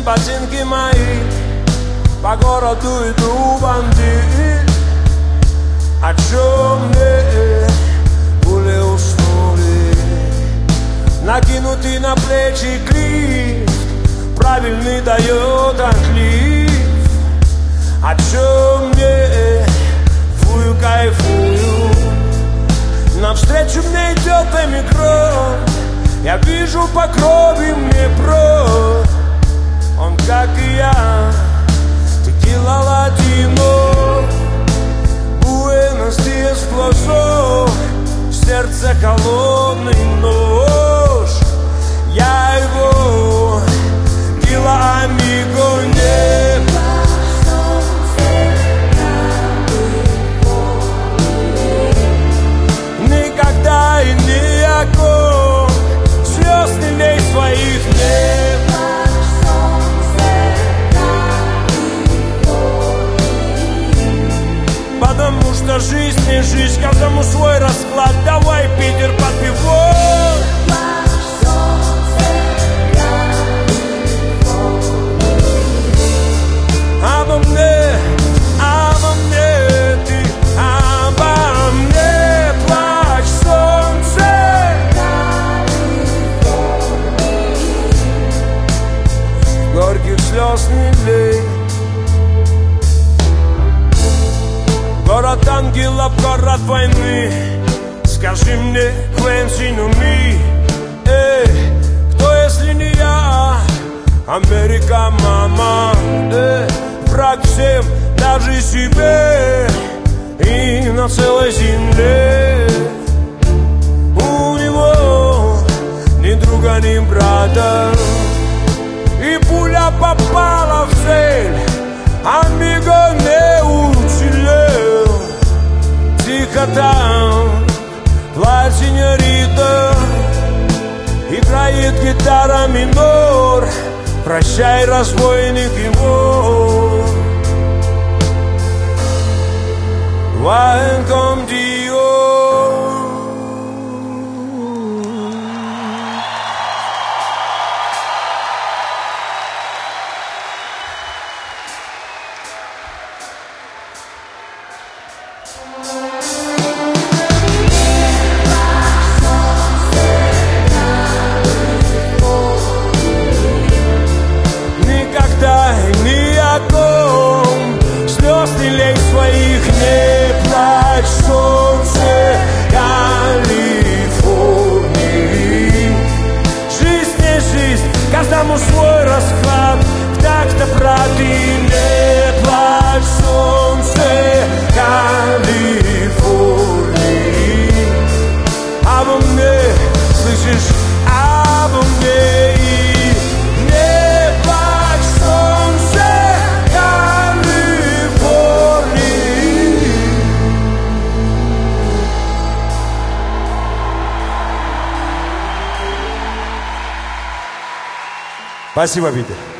ботинки мои, по городу иду бандит. О чем мне были уснули? Накинутый на плечи клип, правильный дает отлив. О чем мне фую, кайфую? Навстречу мне идет омикрон, я вижу по крови мне про. Он, как и я, текила ладино. Буэнос Диас глазов, в сердце холодный нож. Я его дила амиго не. Никогда и ни о ком слез не лей своих нет. Потому что жизнь не жизнь, каждому свой расклад. Давай, Питер, под пиво. Обо мне ты, обо мне плачь, солнце. Горьких слез не лей. Город ангелов, город войны. Скажи мне, Квенси, ну ми. Эй, кто, если не я? Америка, мама. Эй, враг всем, даже себе. И на целой земле. У него ни друга, ни брата. И пуля попала в цель. Амиго не уцелел. Тихо там плачет сеньорита. Играет гитара минор. Прощай, разбойник, его. Вайн ком дио. Слез не лей своих, не плачь, солнце Калифорнии. Жизнь не жизнь, каждому свой расклад. Так-то брат, и не плачь, солнце Калифорнии. Обо мне, слышишь, обо мне. Спасибо, Питер.